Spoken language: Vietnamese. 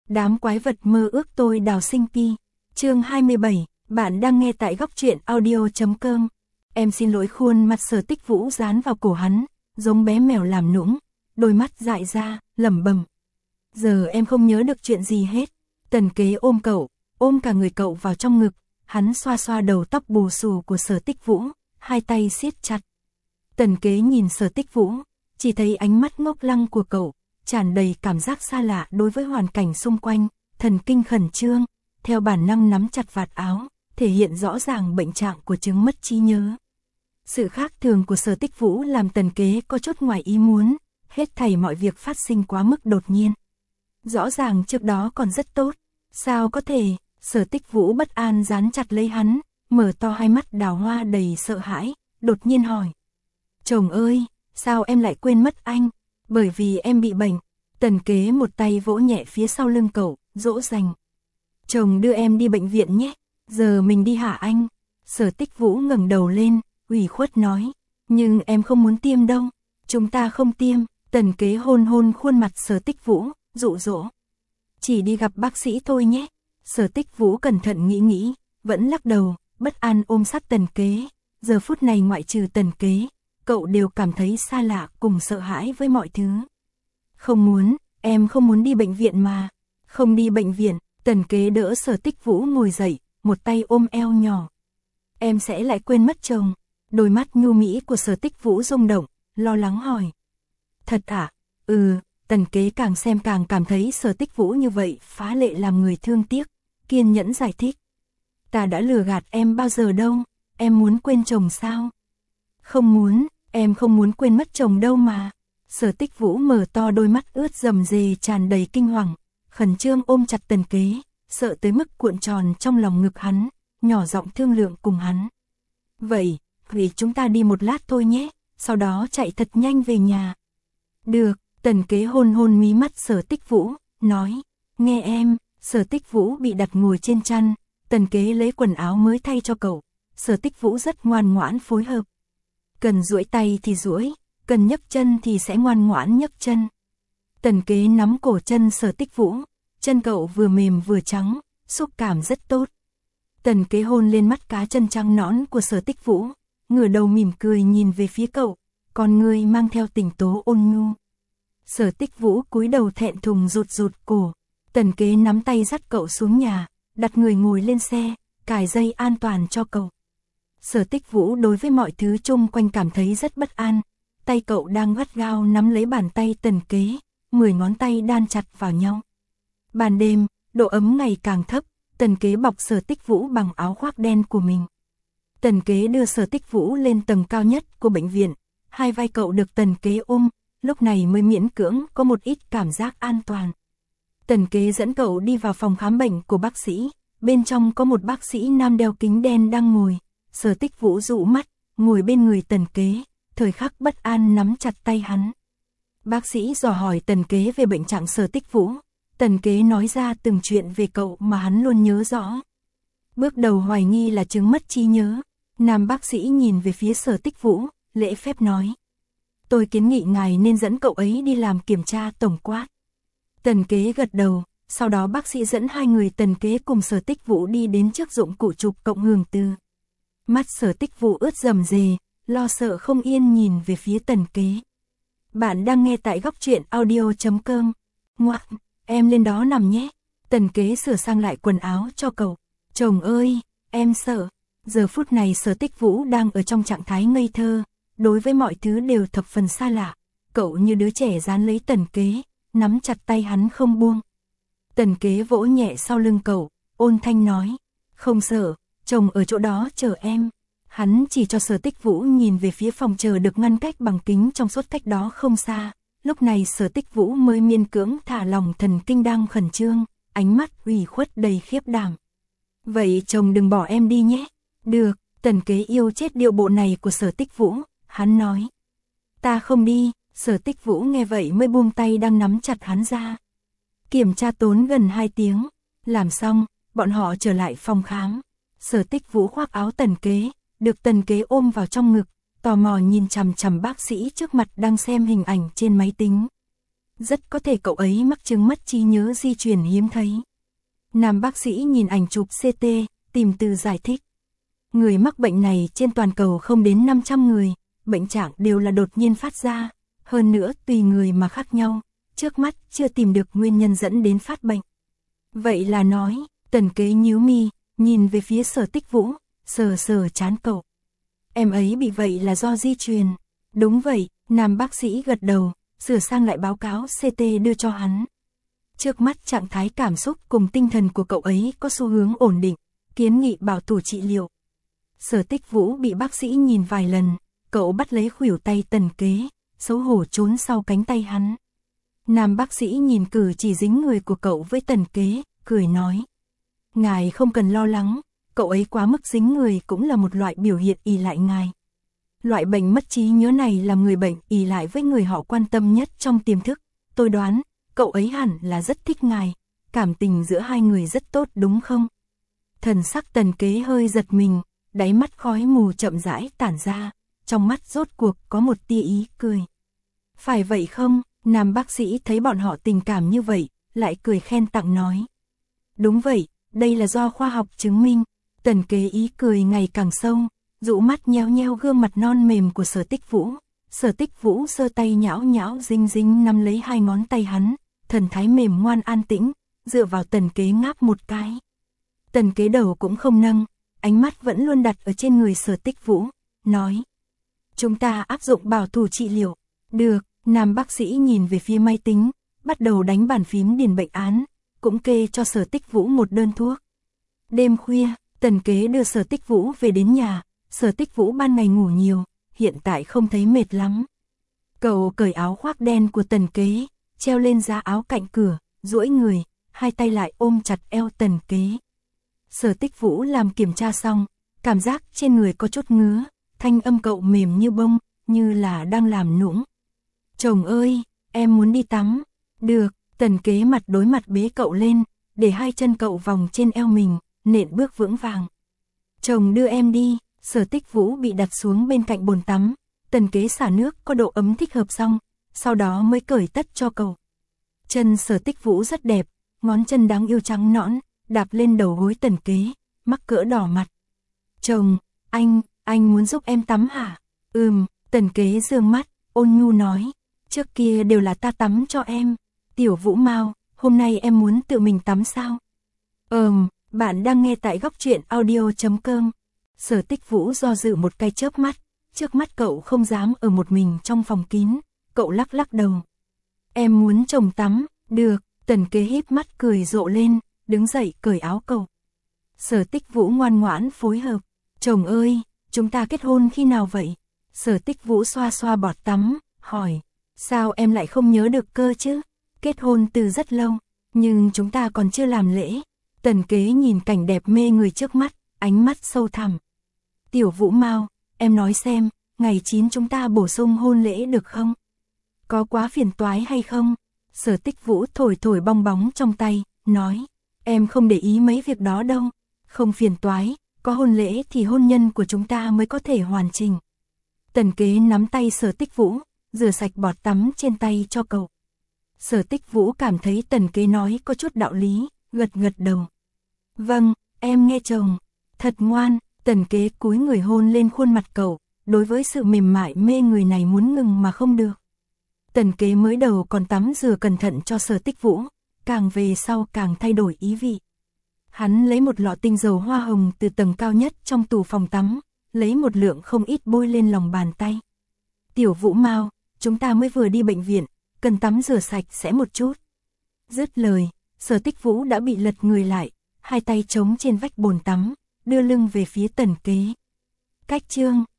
Đám quái vật mơ ước tôi đào sinh pi. Chương 27, bạn đang nghe tại góc truyện audio.com. Em xin lỗi, khuôn mặt Sở Tích Vũ dán vào cổ hắn, giống bé mèo làm nũng, đôi mắt dại ra, lẩm bẩm. Giờ em không nhớ được chuyện gì hết. Tần Kế ôm cậu, ôm cả người cậu vào trong ngực, hắn xoa xoa đầu tóc bù xù của Sở Tích Vũ, hai tay siết chặt. Tần Kế nhìn Sở Tích Vũ, chỉ thấy ánh mắt ngốc lăng của cậu, tràn đầy cảm giác xa lạ đối với hoàn cảnh xung quanh, thần kinh khẩn trương, theo bản năng nắm chặt vạt áo, thể hiện rõ ràng bệnh trạng của chứng mất trí nhớ. Sự khác thường của Sở Tích Vũ làm Tần Kế có chút ngoài ý muốn, hết thảy mọi việc phát sinh quá mức đột nhiên. Rõ ràng trước đó còn rất tốt, sao có thể? Sở Tích Vũ bất an dán chặt lấy hắn, mở to hai mắt đào hoa đầy sợ hãi, đột nhiên hỏi. Chồng ơi, sao em lại quên mất anh? Bởi vì em bị bệnh. Tần Kế một tay vỗ nhẹ phía sau lưng cậu, dỗ dành. Chồng đưa em đi bệnh viện nhé, giờ mình đi hả anh? Sở Tích Vũ ngẩng đầu lên, ủy khuất nói. Nhưng em không muốn tiêm đâu. Chúng ta không tiêm. Tần Kế hôn hôn khuôn mặt Sở Tích Vũ, dụ dỗ. Chỉ đi gặp bác sĩ thôi nhé. Sở Tích Vũ cẩn thận nghĩ, vẫn lắc đầu, bất an ôm sát Tần Kế. Giờ phút này ngoại trừ Tần Kế, cậu đều cảm thấy xa lạ cùng sợ hãi với mọi thứ. Không muốn, em không muốn đi bệnh viện mà. Không đi bệnh viện. Tần Kế đỡ Sở Tích Vũ ngồi dậy, một tay ôm eo nhỏ. Em sẽ lại quên mất chồng. Đôi mắt nhu mỹ của Sở Tích Vũ rung động, lo lắng hỏi. Thật à? Tần Kế càng xem càng cảm thấy Sở Tích Vũ như vậy phá lệ làm người thương tiếc, kiên nhẫn giải thích. Ta đã lừa gạt em bao giờ đâu, em muốn quên chồng sao? Không muốn, em không muốn quên mất chồng đâu mà. Sở Tích Vũ mở to đôi mắt ướt rầm rề tràn đầy kinh hoàng, khẩn trương ôm chặt Tần Kế, sợ tới mức cuộn tròn trong lòng ngực hắn, nhỏ giọng thương lượng cùng hắn. Vậy, vì chúng ta đi một lát thôi nhé, sau đó chạy thật nhanh về nhà. Được. Tần Kế hôn hôn mí mắt Sở Tích Vũ, nói. Nghe em. Sở Tích Vũ bị đặt ngồi trên chăn, Tần Kế lấy quần áo mới thay cho cậu. Sở Tích Vũ rất ngoan ngoãn phối hợp. Cần duỗi tay thì duỗi, cần nhấc chân thì sẽ ngoan ngoãn nhấc chân. Tần Kế nắm cổ chân Sở Tích Vũ, chân cậu vừa mềm vừa trắng, xúc cảm rất tốt. Tần Kế hôn lên mắt cá chân trắng nõn của Sở Tích Vũ, ngửa đầu mỉm cười nhìn về phía cậu, con người mang theo tình tố ôn nhu. Sở Tích Vũ cúi đầu thẹn thùng rụt cổ. Tần Kế nắm tay dắt cậu xuống nhà, đặt người ngồi lên xe, cài dây an toàn cho cậu. Sở Tích Vũ đối với mọi thứ chung quanh cảm thấy rất bất an. Tay cậu đang gắt gao nắm lấy bàn tay Tần Kế, 10 ngón tay đan chặt vào nhau. Ban đêm, độ ấm ngày càng thấp, Tần Kế bọc Sở Tích Vũ bằng áo khoác đen của mình. Tần Kế đưa Sở Tích Vũ lên tầng cao nhất của bệnh viện, hai vai cậu được Tần Kế ôm, lúc này mới miễn cưỡng có một ít cảm giác an toàn. Tần Kế dẫn cậu đi vào phòng khám bệnh của bác sĩ, bên trong có một bác sĩ nam đeo kính đen đang ngồi. Sở Tích Vũ dụ mắt, ngồi bên người Tần Kế, thời khắc bất an nắm chặt tay hắn. Bác sĩ dò hỏi Tần Kế về bệnh trạng Sở Tích Vũ, Tần Kế nói ra từng chuyện về cậu mà hắn luôn nhớ rõ. Bước đầu hoài nghi là chứng mất trí nhớ, nam bác sĩ nhìn về phía Sở Tích Vũ, lễ phép nói. Tôi kiến nghị ngài nên dẫn cậu ấy đi làm kiểm tra tổng quát. Tần Kế gật đầu, sau đó bác sĩ dẫn hai người Tần Kế cùng Sở Tích Vũ đi đến trước dụng cụ chụp cộng hưởng từ. Mắt Sở Tích Vũ ướt rầm rề, lo sợ không yên nhìn về phía Tần Kế. Bạn đang nghe tại góc truyện audio.com. Ngoạn, em lên đó nằm nhé. Tần Kế sửa sang lại quần áo cho cậu. Chồng ơi, em sợ. Giờ phút này Sở Tích Vũ đang ở trong trạng thái ngây thơ, đối với mọi thứ đều thập phần xa lạ. Cậu như đứa trẻ dán lấy Tần Kế, nắm chặt tay hắn không buông. Tần Kế vỗ nhẹ sau lưng cậu, ôn thanh nói. Không sợ, chồng ở chỗ đó chờ em. Hắn chỉ cho Sở Tích Vũ nhìn về phía phòng chờ được ngăn cách bằng kính trong suốt cách đó không xa. Lúc này Sở Tích Vũ mới miên cưỡng thả lòng thần kinh đang khẩn trương, ánh mắt ủy khuất đầy khiếp đảm. Vậy chồng đừng bỏ em đi nhé. Được. Tần Kế yêu chết điệu bộ này của Sở Tích Vũ, hắn nói. Ta không đi. Sở Tích Vũ nghe vậy mới buông tay đang nắm chặt hắn ra. Kiểm tra tốn gần 2 tiếng. Làm xong, bọn họ trở lại phòng khám. Sở Tích Vũ khoác áo Tần Kế, được Tần Kế ôm vào trong ngực, tò mò nhìn chằm chằm bác sĩ trước mặt đang xem hình ảnh trên máy tính. rất có thể cậu ấy mắc chứng mất trí nhớ di truyền hiếm thấy. Nam bác sĩ nhìn ảnh chụp CT, tìm từ giải thích. Người mắc bệnh này trên toàn cầu không đến 500 người, bệnh trạng đều là đột nhiên phát ra, hơn nữa tùy người mà khác nhau, trước mắt chưa tìm được nguyên nhân dẫn đến phát bệnh. Vậy là nói, Tần Kế nhíu mi, nhìn về phía Sở Tích Vũ, sờ sờ trán cậu. Em ấy bị vậy là do di truyền. Đúng vậy, nam bác sĩ gật đầu, sửa sang lại báo cáo CT đưa cho hắn. Trước mắt trạng thái cảm xúc cùng tinh thần của cậu ấy có xu hướng ổn định, kiến nghị bảo thủ trị liệu. Sở Tích Vũ bị bác sĩ nhìn vài lần, cậu bắt lấy khuỷu tay Tần Kế, xấu hổ trốn sau cánh tay hắn. Nam bác sĩ nhìn cử chỉ dính người của cậu với Tần Kế, cười nói. Ngài không cần lo lắng, cậu ấy quá mức dính người cũng là một loại biểu hiện ỷ lại ngài. Loại bệnh mất trí nhớ này làm người bệnh ỷ lại với người họ quan tâm nhất trong tiềm thức. Tôi đoán, cậu ấy hẳn là rất thích ngài, cảm tình giữa hai người rất tốt đúng không? Thần sắc Tần Kế hơi giật mình, đáy mắt khói mù chậm rãi tản ra, trong mắt rốt cuộc có một tia ý cười. Phải vậy không? Nam bác sĩ thấy bọn họ tình cảm như vậy, lại cười khen tặng nói. Đúng vậy, đây là do khoa học chứng minh. Tần Kế ý cười ngày càng sâu, dụ mắt nheo nheo gương mặt non mềm của Sở Tích Vũ. Sở Tích Vũ giơ tay nhão nhão dính dính nắm lấy hai ngón tay hắn, thần thái mềm ngoan an tĩnh, dựa vào Tần Kế ngáp một cái. Tần Kế đầu cũng không nâng, ánh mắt vẫn luôn đặt ở trên người Sở Tích Vũ, nói. Chúng ta áp dụng bảo thủ trị liệu. Được, nam bác sĩ nhìn về phía máy tính, bắt đầu đánh bàn phím điền bệnh án, cũng kê cho Sở Tích Vũ một đơn thuốc. Đêm khuya, Tần Kế đưa Sở Tích Vũ về đến nhà, Sở Tích Vũ ban ngày ngủ nhiều, hiện tại không thấy mệt lắm. Cậu cởi áo khoác đen của Tần Kế, treo lên giá áo cạnh cửa, duỗi người, hai tay lại ôm chặt eo Tần Kế. Sở Tích Vũ làm kiểm tra xong, cảm giác trên người có chút ngứa, thanh âm cậu mềm như bông, như là đang làm nũng. Chồng ơi, em muốn đi tắm. Được, Tần Kế mặt đối mặt bế cậu lên, để hai chân cậu vòng trên eo mình, nện bước vững vàng. Chồng đưa em đi. Sở Tích Vũ bị đặt xuống bên cạnh bồn tắm, Tần Kế xả nước có độ ấm thích hợp xong, sau đó mới cởi tất cho cậu. Chân Sở Tích Vũ rất đẹp, ngón chân đáng yêu trắng nõn, đạp lên đầu gối Tần Kế, mắc cỡ đỏ mặt. Chồng, anh muốn giúp em tắm hả? Tần Kế dương mắt, ôn nhu nói, trước kia đều là ta tắm cho em. Tiểu Vũ Mao, hôm nay em muốn tự mình tắm sao? Bạn đang nghe tại góc truyện audio.com. Sở Tích Vũ do dự một cái chớp mắt, trước mắt cậu không dám ở một mình trong phòng kín, cậu lắc lắc đầu. Em muốn chồng tắm, được, Tần Kế híp mắt cười rộ lên, đứng dậy cởi áo cậu. Sở Tích Vũ ngoan ngoãn phối hợp, chồng ơi, chúng ta kết hôn khi nào vậy? Sở Tích Vũ xoa xoa bọt tắm, hỏi, sao em lại không nhớ được cơ chứ? Kết hôn từ rất lâu, nhưng chúng ta còn chưa làm lễ. Tần Kế nhìn cảnh đẹp mê người trước mắt, ánh mắt sâu thẳm. Tiểu Vũ Mao, em nói xem, ngày 9 chúng ta bổ sung hôn lễ được không? Có quá phiền toái hay không? Sở Tích Vũ thổi thổi bong bóng trong tay, nói, em không để ý mấy việc đó đâu, không phiền toái, có hôn lễ thì hôn nhân của chúng ta mới có thể hoàn chỉnh. Tần Kế nắm tay Sở Tích Vũ, rửa sạch bọt tắm trên tay cho cậu. Sở Tích Vũ cảm thấy Tần Kế nói có chút đạo lý, gật gật đầu. Vâng, em nghe chồng, thật ngoan. Tần Kế cúi người hôn lên khuôn mặt cậu, đối với sự mềm mại mê người này muốn ngừng mà không được. Tần Kế mới đầu còn tắm rửa cẩn thận cho Sở Tích Vũ, càng về sau càng thay đổi ý vị. Hắn lấy một lọ tinh dầu hoa hồng từ tầng cao nhất trong tủ phòng tắm, lấy một lượng không ít bôi lên lòng bàn tay. Tiểu Vũ Mao, chúng ta mới vừa đi bệnh viện, cần tắm rửa sạch sẽ một chút. Dứt lời, Sở Tích Vũ đã bị lật người lại, hai tay chống trên vách bồn tắm, đưa lưng về phía Tần Kế. Cách chương